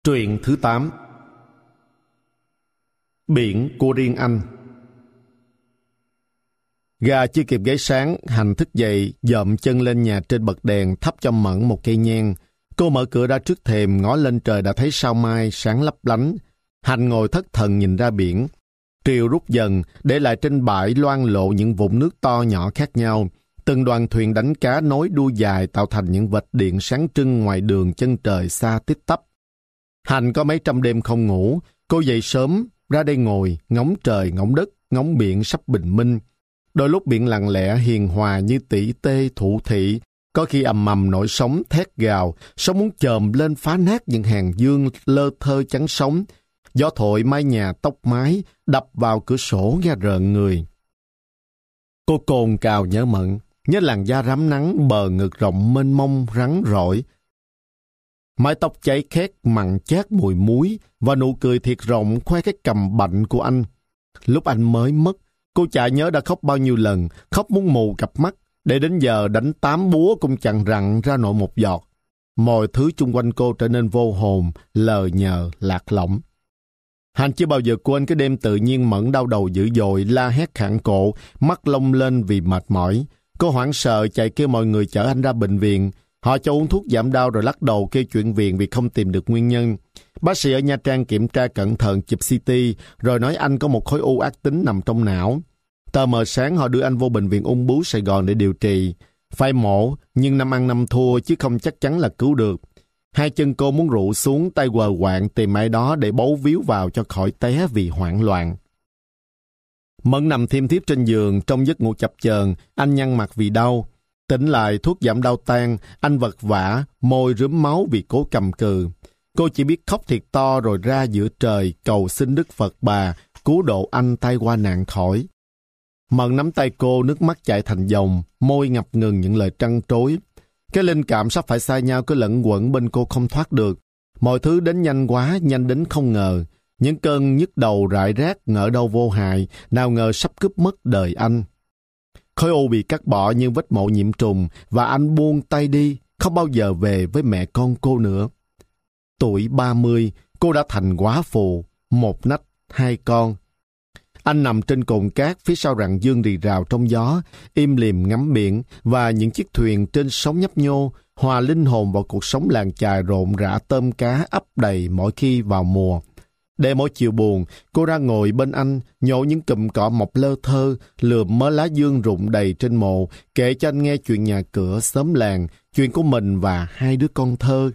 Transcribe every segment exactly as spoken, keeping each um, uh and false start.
Truyện thứ tám. Biển của riêng anh. Gà chưa kịp gáy sáng, Hành thức dậy, dợm chân lên nhà trên bật đèn, thắp cho Mẫn một cây nhang. Cô mở cửa ra trước thềm, ngó lên trời đã thấy sao mai sáng lấp lánh. Hành ngồi thất thần nhìn ra biển. Triều rút dần, để lại trên bãi loang lộ những vũng nước to nhỏ khác nhau. Từng đoàn thuyền đánh cá nối đuôi dài tạo thành những vệt điện sáng trưng ngoài đường chân trời xa tít tắp. Hành có mấy trăm đêm không ngủ, cô dậy sớm, ra đây ngồi, ngóng trời, ngóng đất, ngóng biển sắp bình minh. Đôi lúc biển lặng lẽ hiền hòa như tỷ tê thủ thị, có khi ầm ầm nổi sóng thét gào, sóng muốn chồm lên phá nát những hàng dương lơ thơ chắn sóng. Gió thổi mái nhà tóc mái, đập vào cửa sổ nghe rợn người. Cô cồn cào nhớ Mận, nhớ làn da rám nắng, bờ ngực rộng mênh mông rắn rỏi. Mái tóc cháy khét mặn chát mùi muối và nụ cười thiệt rộng khoe cái cằm bạnh của anh. Lúc anh mới mất, cô chả nhớ đã khóc bao nhiêu lần, khóc muốn mù cặp mắt, để đến giờ đánh tám búa cũng chẳng rặn ra nổi một giọt. Mọi thứ chung quanh cô trở nên vô hồn, lờ nhờ, lạc lõng. Hành chưa bao giờ quên cái đêm tự nhiên Mẫn đau đầu dữ dội, la hét khản cổ, mắt lông lên vì mệt mỏi. Cô hoảng sợ chạy kêu mọi người chở anh ra bệnh viện. Họ cho uống thuốc giảm đau rồi lắc đầu kêu chuyển viện vì không tìm được nguyên nhân. Bác sĩ ở Nha Trang kiểm tra cẩn thận chụp xê tê rồi nói anh có một khối u ác tính nằm trong não. Tờ mờ sáng họ đưa anh vô bệnh viện ung bướu Sài Gòn để điều trị. Phải mổ, nhưng năm ăn năm thua chứ không chắc chắn là cứu được. Hai chân cô muốn rũ xuống, tay quờ quạng tìm ai đó để bấu víu vào cho khỏi té vì hoảng loạn. Mẫn nằm thiêm thiếp trên giường, trong giấc ngủ chập chờn, anh nhăn mặt vì đau. Tỉnh lại, thuốc giảm đau tan, anh vật vã, môi rướm máu vì cố cầm cự. Cô chỉ biết khóc thiệt to rồi ra giữa trời, cầu xin Đức Phật Bà, cứu độ anh tai qua nạn khỏi. Mận nắm tay cô, nước mắt chảy thành dòng, môi ngập ngừng những lời trăn trối. Cái linh cảm sắp phải xa nhau cứ lẫn quẩn bên cô không thoát được. Mọi thứ đến nhanh quá, nhanh đến không ngờ. Những cơn nhức đầu rải rác ngỡ đâu vô hại, nào ngờ sắp cướp mất đời anh. Khối u bị cắt bỏ như vết mổ nhiễm trùng và anh buông tay đi, không bao giờ về với mẹ con cô nữa. Tuổi ba mươi, cô đã thành góa phù, một nách, hai con. Anh nằm trên cồn cát phía sau rặng dương rì rào trong gió, im lìm ngắm biển và những chiếc thuyền trên sóng nhấp nhô, hòa linh hồn vào cuộc sống làng chài rộn rã tôm cá ấp đầy mỗi khi vào mùa. Để mỗi chiều buồn, cô ra ngồi bên anh, nhổ những cụm cỏ mọc lơ thơ, lượm mớ lá dương rụng đầy trên mộ, kể cho anh nghe chuyện nhà cửa, xóm làng, chuyện của mình và hai đứa con thơ.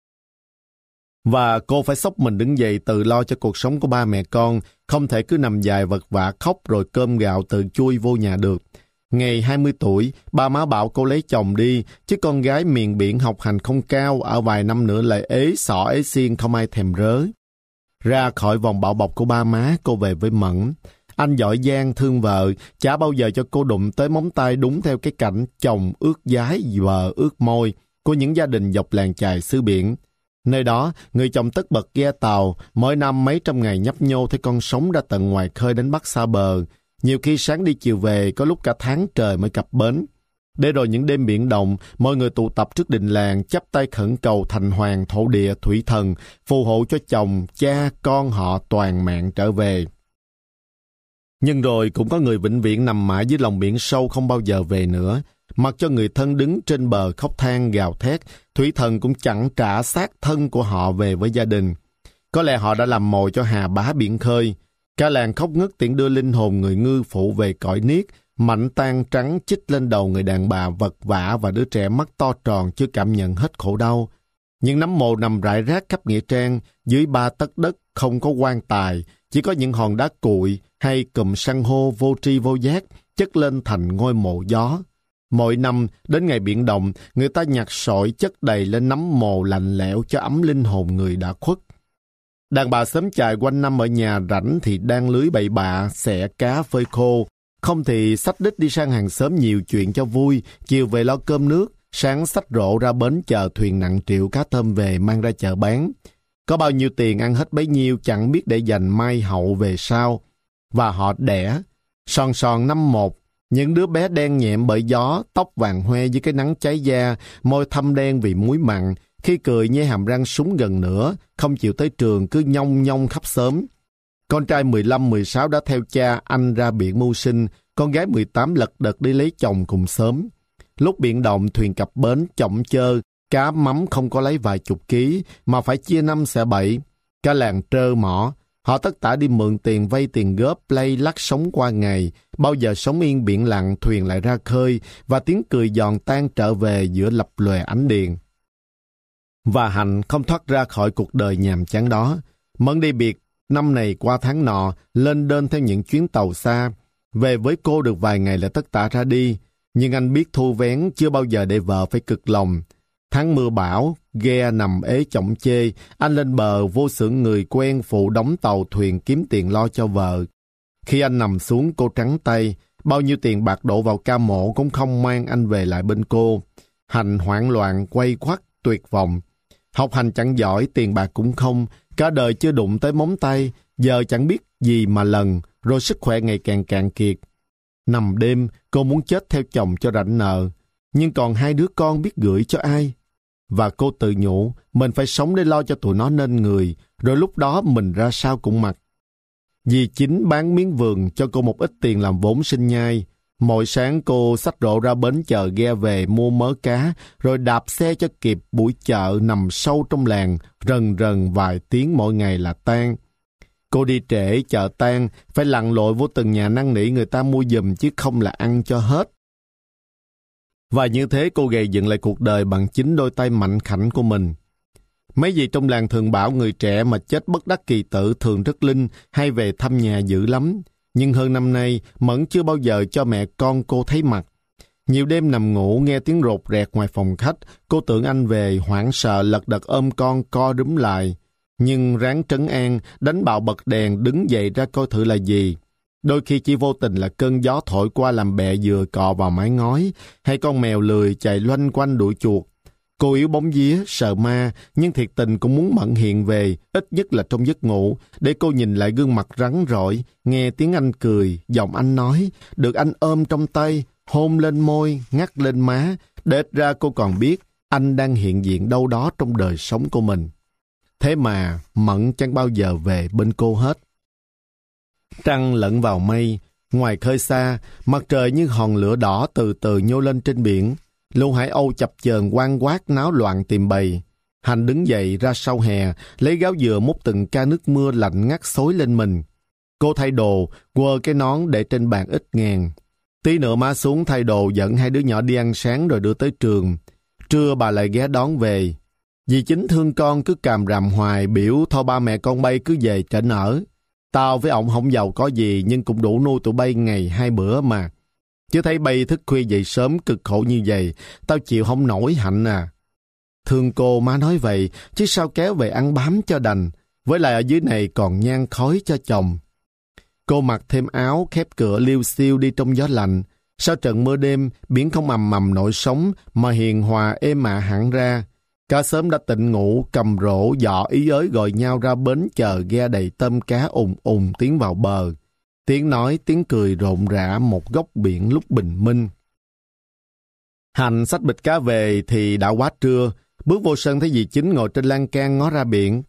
Và cô phải xốc mình đứng dậy tự lo cho cuộc sống của ba mẹ con, không thể cứ nằm dài vật vã khóc rồi cơm gạo tự chui vô nhà được. Ngày hai mươi tuổi, ba má bảo cô lấy chồng đi, chứ con gái miền biển học hành không cao, ở vài năm nữa lại ế sọ ế xiên không ai thèm rớ. Ra khỏi vòng bảo bọc của ba má, cô về với Mẫn. Anh giỏi giang thương vợ, chả bao giờ cho cô đụng tới móng tay đúng theo cái cảnh chồng ướt dái, vợ ướt môi của những gia đình dọc làng chài xứ biển. Nơi đó, người chồng tất bật ghe tàu, mỗi năm mấy trăm ngày nhấp nhô thấy con sống ra tận ngoài khơi đánh bắt xa bờ. Nhiều khi sáng đi chiều về, có lúc cả tháng trời mới cập bến. Để rồi những đêm biển động, mọi người tụ tập trước đình làng, chắp tay khẩn cầu thành hoàng thổ địa thủy thần, phù hộ cho chồng, cha, con họ toàn mạng trở về. Nhưng rồi cũng có người vĩnh viễn nằm mãi dưới lòng biển sâu không bao giờ về nữa. Mặc cho người thân đứng trên bờ khóc than gào thét, thủy thần cũng chẳng trả xác thân của họ về với gia đình. Có lẽ họ đã làm mồi cho hà bá biển khơi. Cả làng khóc ngất tiễn đưa linh hồn người ngư phụ về cõi niết, mảnh tang trắng chích lên đầu người đàn bà vật vã và đứa trẻ mắt to tròn chưa cảm nhận hết khổ đau. Những nấm mồ nằm rải rác khắp nghĩa trang, dưới ba tấc đất không có quan tài, chỉ có những hòn đá cuội hay cụm san hô vô tri vô giác chất lên thành ngôi mộ gió. Mỗi năm, đến ngày biển động, người ta nhặt sỏi chất đầy lên nấm mồ lạnh lẽo cho ấm linh hồn người đã khuất. Đàn bà xóm chài quanh năm ở nhà rảnh thì đan lưới bậy bạ, xẻ cá phơi khô. Không thì xách đít đi sang hàng xóm nhiều chuyện cho vui, chiều về lo cơm nước, sáng xách rổ ra bến chờ thuyền nặng triệu cá tôm về mang ra chợ bán. Có bao nhiêu tiền ăn hết bấy nhiêu, chẳng biết để dành mai hậu về sau. Và họ đẻ, sòn sòn năm một, những đứa bé đen nhẹm bởi gió, tóc vàng hoe dưới cái nắng cháy da, môi thâm đen vì muối mặn, Khi cười nhe hàm răng súng gần nữa, không chịu tới trường cứ nhông nhông khắp xóm. Con trai mười lăm mười sáu đã theo cha anh ra biển mưu sinh, con gái mười tám lật đật đi lấy chồng cùng xóm. Lúc biển động, thuyền cập bến, chổng chơ, cá mắm không có lấy vài chục ký, mà phải chia năm xẻ bảy. Cả làng trơ mỏ, họ tất tả đi mượn tiền vay tiền góp, lay lắc sống qua ngày. Bao giờ sống yên biển lặng, thuyền lại ra khơi, và tiếng cười giòn tan trở về giữa lập lòe ánh điện. Và Hạnh không thoát ra khỏi cuộc đời nhàm chán đó. Mẫn đi biệt, năm này qua tháng nọ, lên đơn theo những chuyến tàu xa. Về với cô được vài ngày là tất tả ra đi. Nhưng anh biết thu vén chưa bao giờ để vợ phải cực lòng. Tháng mưa bão, ghe nằm ế chổng chê, anh lên bờ vô xưởng người quen phụ đóng tàu thuyền kiếm tiền lo cho vợ. Khi anh nằm xuống, cô trắng tay, bao nhiêu tiền bạc đổ vào ca mổ cũng không mang anh về lại bên cô. Hạnh hoảng loạn, quay quắt, tuyệt vọng. Học hành chẳng giỏi, tiền bạc cũng không, cả đời chưa đụng tới móng tay, giờ chẳng biết gì mà lần, rồi sức khỏe ngày càng cạn kiệt. Nằm đêm, cô muốn chết theo chồng cho rảnh nợ, nhưng còn hai đứa con biết gửi cho ai? Và cô tự nhủ, mình phải sống để lo cho tụi nó nên người, rồi lúc đó mình ra sao cũng mặc. Dì Chính bán miếng vườn cho cô một ít tiền làm vốn sinh nhai. Mỗi sáng cô xách rổ ra bến chợ ghe về mua mớ cá, rồi đạp xe cho kịp buổi chợ nằm sâu trong làng, rần rần vài tiếng mỗi ngày là tan. Cô đi trễ, chợ tan, phải lặn lội vô từng nhà năn nỉ người ta mua giùm chứ không là ăn cho hết. Và như thế cô gầy dựng lại cuộc đời bằng chính đôi tay mạnh khảnh của mình. Mấy dì trong làng thường bảo người trẻ mà chết bất đắc kỳ tử thường rất linh hay về thăm nhà dữ lắm. Nhưng hơn năm nay, Mẫn chưa bao giờ cho mẹ con cô thấy mặt. Nhiều đêm nằm ngủ nghe tiếng rột rẹt ngoài phòng khách, cô tưởng anh về, hoảng sợ lật đật ôm con co rúm lại. Nhưng ráng trấn an, đánh bạo bật đèn, đứng dậy ra coi thử là gì. Đôi khi chỉ vô tình là cơn gió thổi qua làm bẹ dừa cọ vào mái ngói, hay con mèo lười chạy loanh quanh đuổi chuột. Cô yếu bóng vía, sợ ma, nhưng thiệt tình cũng muốn Mẫn hiện về, ít nhất là trong giấc ngủ, để cô nhìn lại gương mặt rắn rỏi, nghe tiếng anh cười, giọng anh nói, được anh ôm trong tay, hôn lên môi, ngắt lên má, để ít ra cô còn biết anh đang hiện diện đâu đó trong đời sống của mình. Thế mà Mẫn chẳng bao giờ về bên cô hết. Trăng lẫn vào mây, ngoài khơi xa, mặt trời như hòn lửa đỏ từ từ nhô lên trên biển. Lũ hải âu chập chờn quang quát náo loạn tìm bầy. Hạnh đứng dậy ra sau hè, lấy gáo dừa múc từng ca nước mưa lạnh ngắt xối lên mình. Cô thay đồ, quơ cái nón để trên bàn ít ngàn. Tí nữa má xuống thay đồ dẫn hai đứa nhỏ đi ăn sáng rồi đưa tới trường. Trưa bà lại ghé đón về. Dì Chính thương con cứ càm ràm hoài, biểu thôi ba mẹ con bay cứ về trển ở. Tao với ổng không giàu có gì nhưng cũng đủ nuôi tụi bay ngày hai bữa mà. Chứ thấy bay thức khuya dậy sớm cực khổ như vậy, tao chịu không nổi Hạnh à. Thương cô má nói vậy, chứ sao kéo về ăn bám cho đành, với lại ở dưới này còn nhang khói cho chồng. Cô mặc thêm áo, khép cửa liêu xiêu đi trong gió lạnh. Sau trận mưa đêm, biển không ầm ầm nổi sóng mà hiền hòa êm ả hẳn ra. Cả xóm đã tỉnh ngủ, cầm rổ, dọ ý ới gọi nhau ra bến chờ ghe đầy tôm cá ùn ùn tiến vào bờ. Tiếng nói, tiếng cười rộn rã một góc biển lúc bình minh. Hạnh xách bịch cá về thì đã quá trưa, bước vô sân thấy dì Chính ngồi trên lan can ngó ra biển.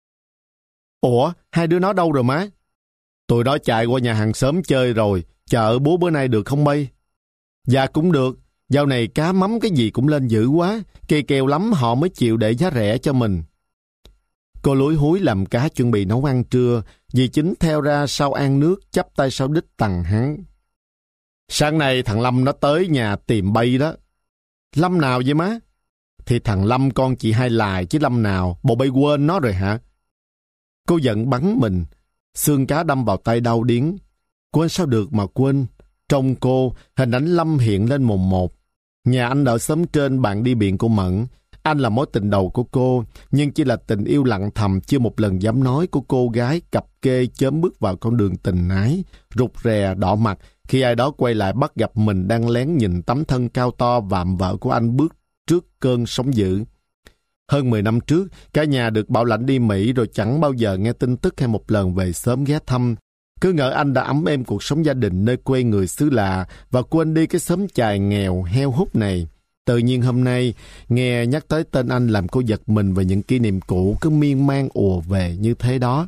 Ủa, hai đứa nó đâu rồi má? Tụi đó chạy qua nhà hàng xóm chơi rồi, chợ búa bữa nay được không bay? Dạ cũng được, dạo này cá mắm cái gì cũng lên dữ quá, kê kèo lắm họ mới chịu để giá rẻ cho mình. Cô lúi húi làm cá chuẩn bị nấu ăn trưa, dì Chính theo ra sau ăn nước chắp tay sau đít tằng hắn. Sáng nay thằng Lâm nó tới nhà tìm bay đó. Lâm nào vậy má? Thì thằng Lâm con chị Hai Lài chứ Lâm nào, bộ bay quên nó rồi hả? Cô giận bắn mình, xương cá đâm vào tay đau điếng. Quên sao được mà quên. Trong cô, hình ảnh Lâm hiện lên mồn một. Nhà anh ở xóm trên bạn đi biển của Mẫn. Anh là mối tình đầu của cô, nhưng chỉ là tình yêu lặng thầm chưa một lần dám nói của cô gái cặp kê chớm bước vào con đường tình ái, rụt rè đỏ mặt khi ai đó quay lại bắt gặp mình đang lén nhìn tấm thân cao to vạm vỡ của anh bước trước cơn sóng dữ. Hơn mười năm trước, cả nhà được bảo lãnh đi Mỹ rồi chẳng bao giờ nghe tin tức hay một lần về sớm ghé thăm. Cứ ngỡ anh đã ấm êm cuộc sống gia đình nơi quê người xứ lạ và quên đi cái xóm chài nghèo heo hút này. Tự nhiên hôm nay, nghe nhắc tới tên anh làm cô giật mình về những kỷ niệm cũ cứ miên man ùa về như thế đó.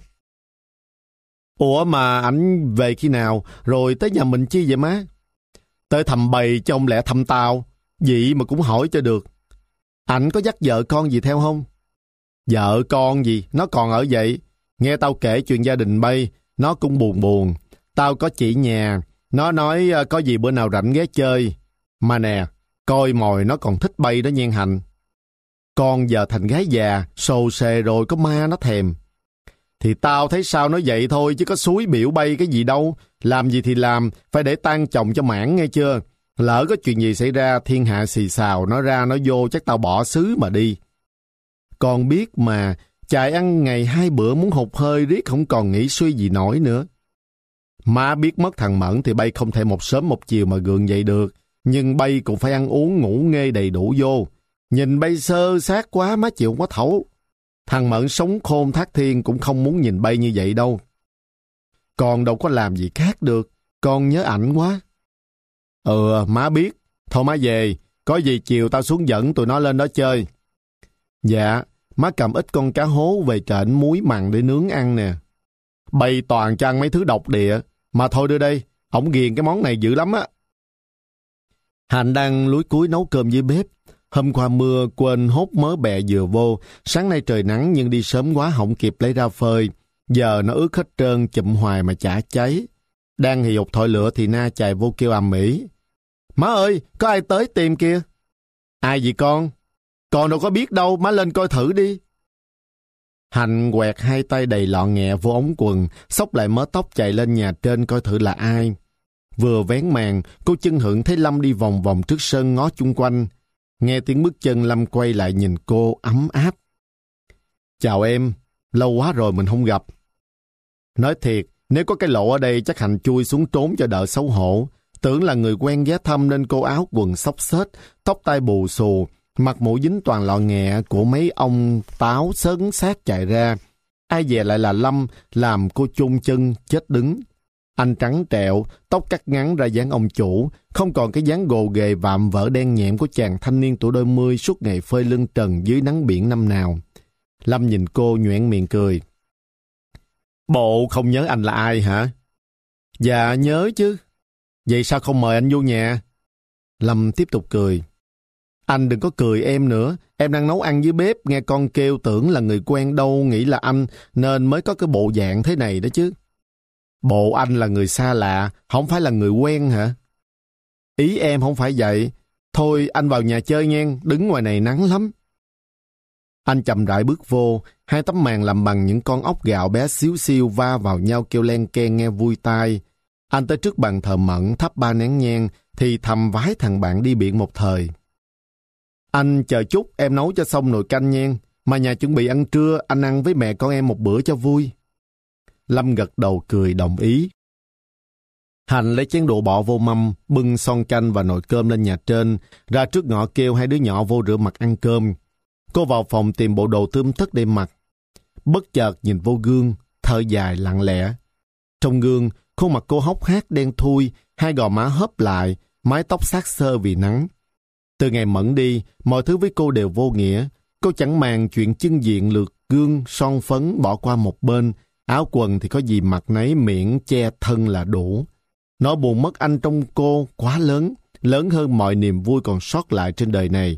Ủa mà ảnh về khi nào, rồi tới nhà mình chi vậy má? Tới thăm bầy chứ không lẽ thăm tao, vậy mà cũng hỏi cho được. Ảnh có dắt vợ con gì theo không? Vợ con gì, nó còn ở vậy. Nghe tao kể chuyện gia đình bay, nó cũng buồn buồn. Tao có chỉ nhà, nó nói có gì bữa nào rảnh ghé chơi. Mà nè, coi mồi nó còn thích bay đó nhen Hạnh. Con giờ thành gái già, sồ sề rồi có ma nó thèm. Thì tao thấy sao nói vậy thôi chứ có suối biểu bay cái gì đâu. Làm gì thì làm, phải để tang chồng cho mãn nghe chưa. Lỡ có chuyện gì xảy ra, thiên hạ xì xào, nó ra nó vô chắc tao bỏ xứ mà đi. Con biết mà, chạy ăn ngày hai bữa muốn hụt hơi riết không còn nghĩ suy gì nổi nữa. Má biết mất thằng Mẫn thì bay không thể một sớm một chiều mà gượng dậy được. Nhưng bay cũng phải ăn uống ngủ nghê đầy đủ vô. Nhìn bay sơ sát quá má chịu không có thấu. Thằng Mẫn sống khôn thác thiên cũng không muốn nhìn bay như vậy đâu. Con đâu có làm gì khác được. Con nhớ ảnh quá. Ừ, má biết. Thôi má về. Có gì chiều tao xuống dẫn tụi nó lên đó chơi. Dạ, má cầm ít con cá hố về trển muối mặn để nướng ăn nè. Bay toàn cho ăn mấy thứ độc địa. Mà thôi đưa đây, ổng ghiền cái món này dữ lắm á. Hạnh đang lúi cúi nấu cơm dưới bếp. Hôm qua mưa quên hốt mớ bẹ dừa vô. Sáng nay trời nắng nhưng đi sớm quá không kịp lấy ra phơi. Giờ nó ướt hết trơn chụm hoài mà chả cháy. Đang hì hục thổi lửa thì Na chạy vô kêu ầm ĩ. Má ơi, có ai tới tìm kìa? Ai vậy con? Con đâu có biết đâu, má lên coi thử đi. Hạnh quẹt hai tay đầy lọ nghẹ vô ống quần, xốc lại mớ tóc chạy lên nhà trên coi thử là ai. Vừa vén màn, cô chân hưởng thấy Lâm đi vòng vòng trước sân ngó chung quanh. Nghe tiếng bước chân Lâm quay lại nhìn cô ấm áp. Chào em, lâu quá rồi mình không gặp. Nói thiệt, nếu có cái lỗ ở đây chắc Hạnh chui xuống trốn cho đỡ xấu hổ. Tưởng là người quen ghé thăm nên cô áo quần xốc xếch, tóc tai bù xù, mặt mũi dính toàn lọ nghẹ của mấy ông táo sớn sát chạy ra. Ai dè lại là Lâm, làm cô chôn chân, chết đứng. Anh trắng trẹo, tóc cắt ngắn ra dáng ông chủ, không còn cái dáng gồ ghề vạm vỡ đen nhẹm của chàng thanh niên tuổi đôi mươi suốt ngày phơi lưng trần dưới nắng biển năm nào. Lâm nhìn cô nhoẻn miệng cười. Bộ không nhớ anh là ai hả? Dạ nhớ chứ. Vậy sao không mời anh vô nhà? Lâm tiếp tục cười. Anh đừng có cười em nữa. Em đang nấu ăn dưới bếp, nghe con kêu tưởng là người quen đâu, nghĩ là anh, nên mới có cái bộ dạng thế này đó chứ. Bộ anh là người xa lạ, không phải là người quen hả? Ý em không phải vậy. Thôi anh vào nhà chơi nha, đứng ngoài này nắng lắm. Anh chậm rãi bước vô, hai tấm màn làm bằng những con ốc gạo bé xíu xiu va vào nhau kêu len keng nghe vui tai. Anh tới trước bàn thờ Mẫn thắp ba nén nhang, thì thầm vái thằng bạn đi biển một thời. Anh chờ chút, em nấu cho xong nồi canh nha, mà nhà chuẩn bị ăn trưa, anh ăn với mẹ con em một bữa cho vui. Lâm gật đầu cười đồng ý. Hạnh lấy chén đũa bỏ vô mâm, bưng son canh và nồi cơm lên nhà trên, ra trước ngõ kêu hai đứa nhỏ vô rửa mặt ăn cơm. Cô vào phòng tìm bộ đồ tươm tất để mặc. Bất chợt nhìn vô gương, thở dài lặng lẽ. Trong gương, khuôn mặt cô hốc hác đen thui, hai gò má hớp lại, mái tóc xát xơ vì nắng. Từ ngày Mẫn đi, mọi thứ với cô đều vô nghĩa. Cô chẳng màng chuyện chưng diện lượt gương, son phấn bỏ qua một bên, áo quần thì có gì mặc nấy miễn che thân là đủ. Nỗi buồn mất anh trong cô quá lớn, lớn hơn mọi niềm vui còn sót lại trên đời này.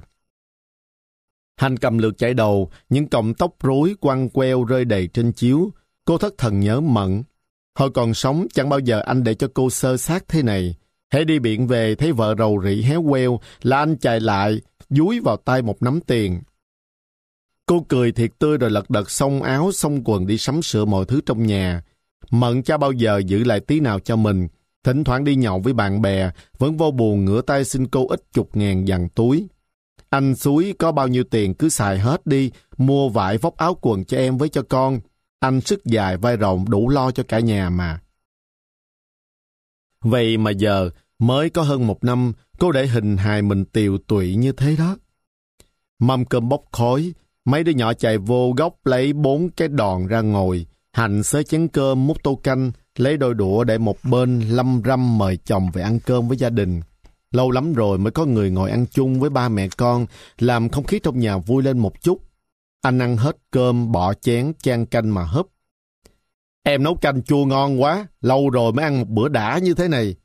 Hành cầm lược chải đầu, những cọng tóc rối quăng queo rơi đầy trên chiếu. Cô thất thần nhớ Mẫn. Hồi còn sống chẳng bao giờ anh để cho cô sơ sát thế này. Hễ đi biển về thấy vợ rầu rĩ héo queo là anh chạy lại, dúi vào tay một nắm tiền. Cô cười thiệt tươi rồi lật đật xông áo xông quần đi sắm sửa mọi thứ trong nhà. Mẫn chả bao giờ giữ lại tí nào cho mình. Thỉnh thoảng đi nhậu với bạn bè, vẫn vô buồn ngửa tay xin cô ít chục ngàn dằn túi. Anh xúi có bao nhiêu tiền cứ xài hết đi, mua vải vóc áo quần cho em với cho con. Anh sức dài vai rộng đủ lo cho cả nhà mà. Vậy mà giờ, mới có hơn một năm, cô để hình hài mình tiều tụy như thế đó. Mâm cơm bốc khói, mấy đứa nhỏ chạy vô góc lấy bốn cái đòn ra ngồi. Hạnh xới chén cơm múc tô canh, lấy đôi đũa để một bên lâm râm mời chồng về ăn cơm với gia đình. Lâu lắm rồi mới có người ngồi ăn chung với ba mẹ con, làm không khí trong nhà vui lên một chút. Anh ăn hết cơm, bỏ chén, chan canh mà húp. Em nấu canh chua ngon quá, lâu rồi mới ăn một bữa đã như thế này.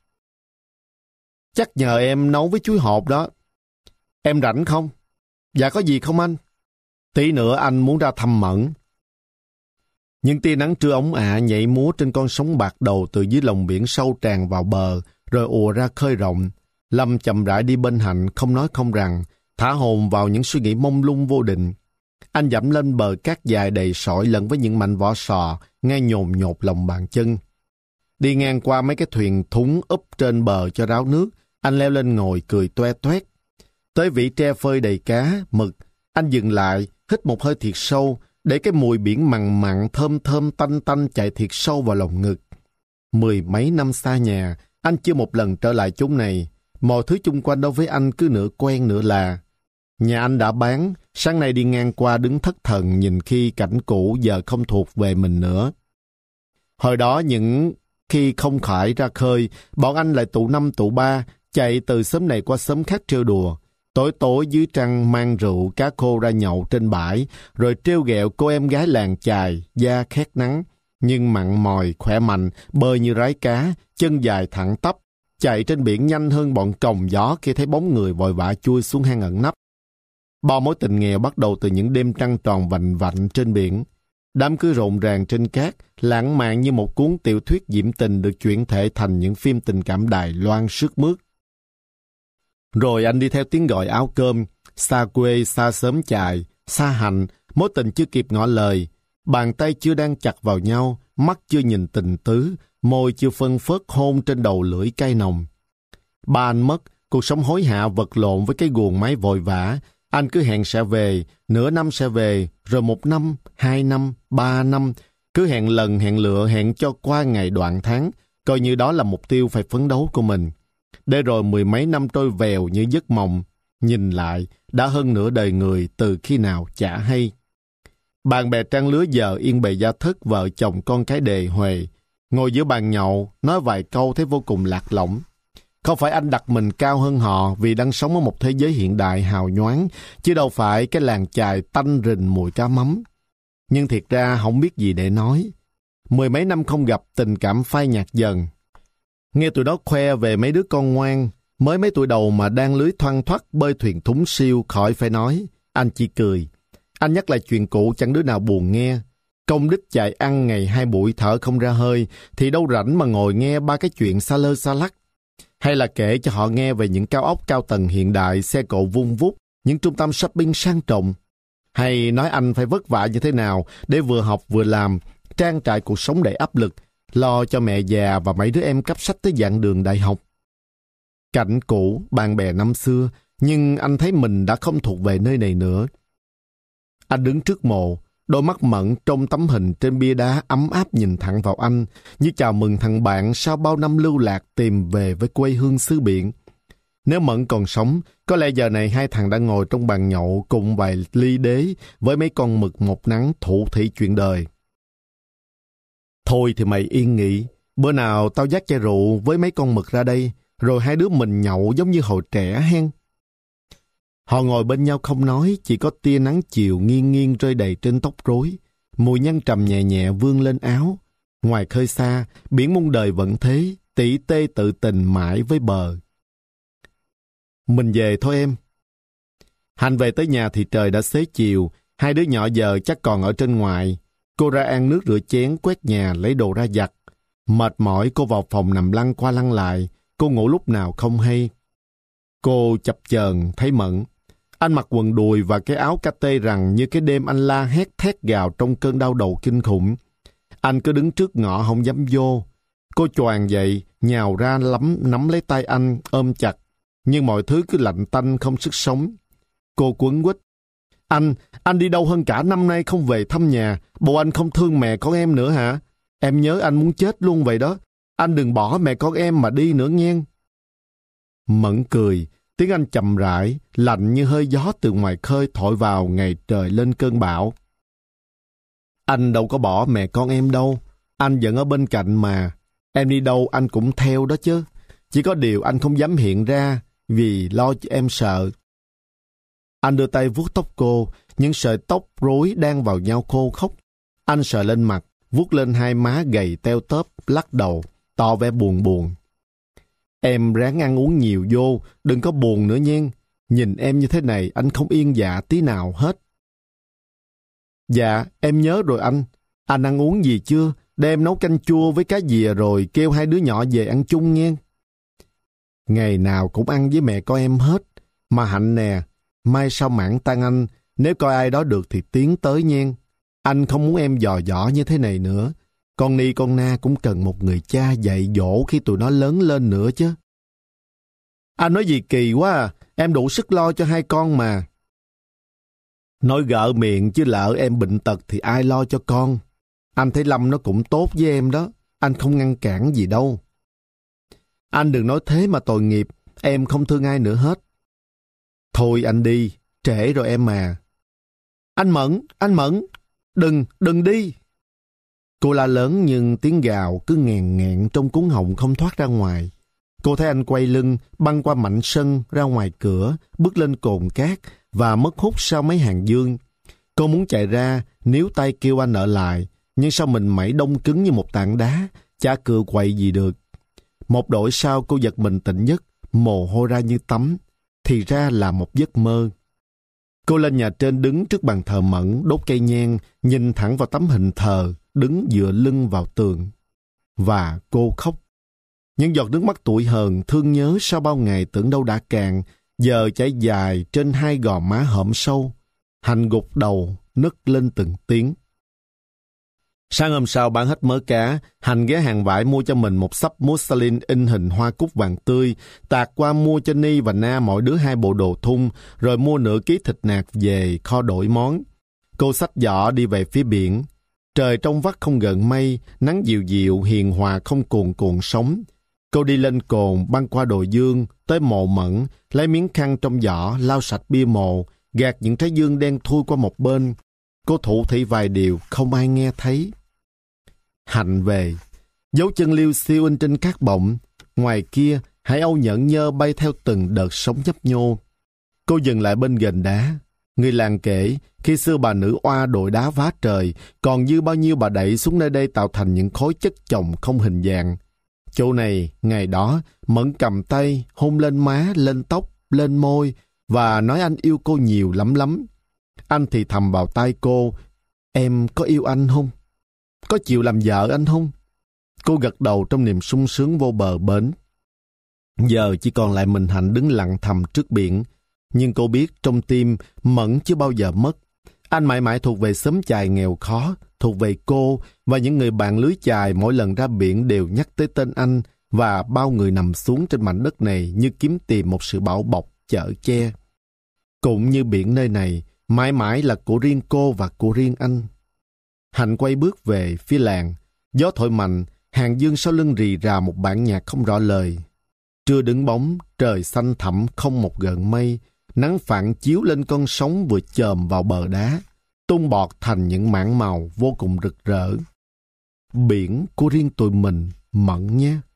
Chắc nhờ em nấu với chuối hột đó. Em rảnh không? Dạ có gì không anh? Tí nữa anh muốn ra thăm Mẫn. Những tia nắng trưa ống ả nhảy múa trên con sóng bạc đầu từ dưới lòng biển sâu tràn vào bờ, rồi ùa ra khơi rộng. Lâm chậm rãi đi bên Hạnh, không nói không rằng, thả hồn vào những suy nghĩ mông lung vô định. Anh dẫm lên bờ cát dài đầy sỏi lẫn với những mảnh vỏ sò, nghe nhồn nhột lòng bàn chân. Đi ngang qua mấy cái thuyền thúng úp trên bờ cho ráo nước, anh leo lên ngồi cười toe toét. Tới vỉ tre phơi đầy cá, mực, anh dừng lại, hít một hơi thiệt sâu, để cái mùi biển mặn mặn thơm thơm tanh tanh chạy thiệt sâu vào lòng ngực. Mười mấy năm xa nhà, anh chưa một lần trở lại chốn này. Mọi thứ chung quanh đối với anh cứ nửa quen nửa lạ. Nhà anh đã bán, sáng nay đi ngang qua đứng thất thần nhìn khi cảnh cũ giờ không thuộc về mình nữa. Hồi đó những khi không khải ra khơi, bọn anh lại tụ năm tụ ba, chạy từ xóm này qua xóm khác trêu đùa. Tối tối dưới trăng mang rượu cá khô ra nhậu trên bãi, rồi trêu ghẹo cô em gái làng chài, da khét nắng, nhưng mặn mòi, khỏe mạnh, bơi như rái cá, chân dài thẳng tắp, chạy trên biển nhanh hơn bọn trồng gió khi thấy bóng người vội vã chui xuống hang ẩn nấp. Bao mối tình nghèo bắt đầu từ những đêm trăng tròn vành vạnh trên biển. Đám cưới rộn ràng trên cát, lãng mạn như một cuốn tiểu thuyết diễm tình được chuyển thể thành những phim tình cảm Đài Loan sướt mướt. Rồi anh đi theo tiếng gọi áo cơm, xa quê, xa xóm chài, xa Hạnh, mối tình chưa kịp ngỏ lời, bàn tay chưa đang chặt vào nhau, mắt chưa nhìn tình tứ, môi chưa phân phớt hôn trên đầu lưỡi cay nồng. Ba anh mất, cuộc sống hối hả vật lộn với cái guồng máy vội vã. Anh cứ hẹn sẽ về, nửa năm sẽ về, rồi một năm, hai năm, ba năm, cứ hẹn lần hẹn lựa hẹn cho qua ngày đoạn tháng, coi như đó là mục tiêu phải phấn đấu của mình. Để rồi mười mấy năm trôi vèo như giấc mộng, nhìn lại, đã hơn nửa đời người từ khi nào chả hay. Bạn bè trang lứa giờ yên bề gia thất, vợ chồng con cái đề huề, ngồi giữa bàn nhậu, nói vài câu thấy vô cùng lạc lõng. Không phải anh đặt mình cao hơn họ vì đang sống ở một thế giới hiện đại hào nhoáng, chứ đâu phải cái làng chài tanh rình mùi cá mắm. Nhưng thiệt ra không biết gì để nói. Mười mấy năm không gặp, tình cảm phai nhạt dần. Nghe tụi đó khoe về mấy đứa con ngoan, mới mấy tuổi đầu mà đang lưới thoăn thoắt bơi thuyền thúng siêu khỏi phải nói. Anh chỉ cười. Anh nhắc lại chuyện cũ chẳng đứa nào buồn nghe. Công đích chạy ăn ngày hai buổi thở không ra hơi, thì đâu rảnh mà ngồi nghe ba cái chuyện xa lơ xa lắc. Hay là kể cho họ nghe về những cao ốc cao tầng hiện đại, xe cộ vung vút, những trung tâm shopping sang trọng. Hay nói anh phải vất vả như thế nào để vừa học vừa làm, trang trải cuộc sống đầy áp lực, lo cho mẹ già và mấy đứa em cấp sách tới giảng đường đại học. Cảnh cũ, bạn bè năm xưa, nhưng anh thấy mình đã không thuộc về nơi này nữa. Anh đứng trước mộ, đôi mắt Mẫn trong tấm hình trên bia đá ấm áp nhìn thẳng vào anh, như chào mừng thằng bạn sau bao năm lưu lạc tìm về với quê hương xứ biển. Nếu Mẫn còn sống, có lẽ giờ này hai thằng đã ngồi trong bàn nhậu cùng vài ly đế với mấy con mực một nắng thủ thỉ chuyện đời. Thôi thì mày yên nghỉ, bữa nào tao dắt chai rượu với mấy con mực ra đây, rồi hai đứa mình nhậu giống như hồi trẻ hen. Họ ngồi bên nhau không nói, chỉ có tia nắng chiều nghiêng nghiêng rơi đầy trên tóc rối. Mùi nhang trầm nhẹ nhẹ vương lên áo. Ngoài khơi xa, biển muôn đời vẫn thế, tỉ tê tự tình mãi với bờ. Mình về thôi em. Hành về tới nhà thì trời đã xế chiều, hai đứa nhỏ giờ chắc còn ở trên ngoài. Cô ra ăn nước rửa chén, quét nhà, lấy đồ ra giặt. Mệt mỏi cô vào phòng nằm lăn qua lăn lại, cô ngủ lúc nào không hay. Cô chập chờn thấy Mẫn. Anh mặc quần đùi và cái áo ca tê rằng như cái đêm anh la hét thét gào trong cơn đau đầu kinh khủng. Anh cứ đứng trước ngõ không dám vô. Cô choàng dậy, nhào ra lắm nắm lấy tay anh, ôm chặt. Nhưng mọi thứ cứ lạnh tanh không sức sống. Cô quấn quýt. Anh, anh đi đâu hơn cả năm nay không về thăm nhà. Bộ anh không thương mẹ con em nữa hả? Em nhớ anh muốn chết luôn vậy đó. Anh đừng bỏ mẹ con em mà đi nữa nghe. Mẫn cười. Tiếng Anh chậm rãi, lạnh như hơi gió từ ngoài khơi thổi vào ngày trời lên cơn bão. Anh đâu có bỏ mẹ con em đâu. Anh vẫn ở bên cạnh mà. Em đi đâu anh cũng theo đó chứ. Chỉ có điều anh không dám hiện ra, vì lo cho em sợ. Anh đưa tay vuốt tóc cô, những sợi tóc rối đan vào nhau khô khốc. Anh sờ lên mặt, vuốt lên hai má gầy teo tóp, lắc đầu, tỏ vẻ buồn buồn. Em ráng ăn uống nhiều vô, đừng có buồn nữa nha. Nhìn em như thế này, anh không yên dạ tí nào hết. Dạ, em nhớ rồi anh. Anh ăn uống gì chưa? Để em nấu canh chua với cá dìa rồi kêu hai đứa nhỏ về ăn chung nha. Ngày nào cũng ăn với mẹ con em hết. Mà Hạnh nè, mai sau mãn tan anh, nếu coi ai đó được thì tiến tới nha. Anh không muốn em dò dỏ như thế này nữa. Con Ni con Na cũng cần một người cha dạy dỗ khi tụi nó lớn lên nữa chứ. Anh nói gì kỳ quá à, em đủ sức lo cho hai con mà. Nói gỡ miệng chứ lỡ em bệnh tật thì ai lo cho con. Anh thấy Lâm nó cũng tốt với em đó, anh không ngăn cản gì đâu. Anh đừng nói thế mà tội nghiệp, em không thương ai nữa hết. Thôi anh đi, trễ rồi em mà. Anh Mẫn, anh Mẫn, đừng, đừng đi. Cô la lớn nhưng tiếng gào cứ nghẹn nghẹn trong cuống họng không thoát ra ngoài. Cô thấy anh quay lưng, băng qua mảnh sân, ra ngoài cửa, bước lên cồn cát và mất hút sau mấy hàng dương. Cô muốn chạy ra, níu tay kêu anh ở lại, nhưng sao mình mẩy đông cứng như một tảng đá, chả cựa quậy gì được. Một đổi sau cô giật mình tỉnh giấc, mồ hôi ra như tắm, thì ra là một giấc mơ. Cô lên nhà trên đứng trước bàn thờ Mẫn, đốt cây nhang, nhìn thẳng vào tấm hình thờ, đứng dựa lưng vào tường. Và cô khóc. Những giọt nước mắt tủi hờn, thương nhớ sau bao ngày tưởng đâu đã cạn, giờ chảy dài trên hai gò má hõm sâu. Hạnh gục đầu, nức lên từng tiếng. Sáng hôm sau bán hết mớ cá, Hạnh ghé hàng vải mua cho mình một xấp muslin in hình hoa cúc vàng tươi, tạt qua mua cho Ni và Na mỗi đứa hai bộ đồ thun, rồi mua nửa ký thịt nạc về kho đổi món. Cô xách giỏ đi về phía biển. Trời trong vắt không gợn mây, nắng dịu dịu, hiền hòa không cuồn cuộn sóng. Cô đi lên cồn, băng qua đồi dương, tới mộ Mẫn, lấy miếng khăn trong giỏ, lau sạch bia mộ, gạt những trái dương đen thui qua một bên. Cô thủ thỉ vài điều, không ai nghe thấy. Hạnh về, dấu chân liêu xiêu in trên cát bọng. Ngoài kia, hải âu nhẫn nhơ bay theo từng đợt sóng nhấp nhô. Cô dừng lại bên gành đá. Người làng kể, khi xưa bà nữ oa đội đá vá trời, còn dư bao nhiêu bà đẩy xuống nơi đây tạo thành những khối chất chồng không hình dạng. Chỗ này, ngày đó, Mẫn cầm tay, hôn lên má, lên tóc, lên môi, và nói anh yêu cô nhiều lắm lắm. Anh thì thầm vào tai cô, em có yêu anh không? Có chịu làm vợ anh không? Cô gật đầu trong niềm sung sướng vô bờ bến. Giờ chỉ còn lại mình Hạnh đứng lặng thầm trước biển. Nhưng cô biết trong tim Mẫn chưa bao giờ mất. Anh mãi mãi thuộc về xóm chài nghèo khó, thuộc về cô và những người bạn lưới chài mỗi lần ra biển đều nhắc tới tên anh và bao người nằm xuống trên mảnh đất này như kiếm tìm một sự bảo bọc, chở che. Cũng như biển nơi này, mãi mãi là của riêng cô và của riêng anh. Hạnh quay bước về phía làng. Gió thổi mạnh, hàng dương sau lưng rì rà một bản nhạc không rõ lời. Trưa đứng bóng, trời xanh thẳm không một gợn mây. Nắng phản chiếu lên con sóng vừa chồm vào bờ đá, tung bọt thành những mảng màu vô cùng rực rỡ. Biển của riêng tụi mình, Mẫn nhé.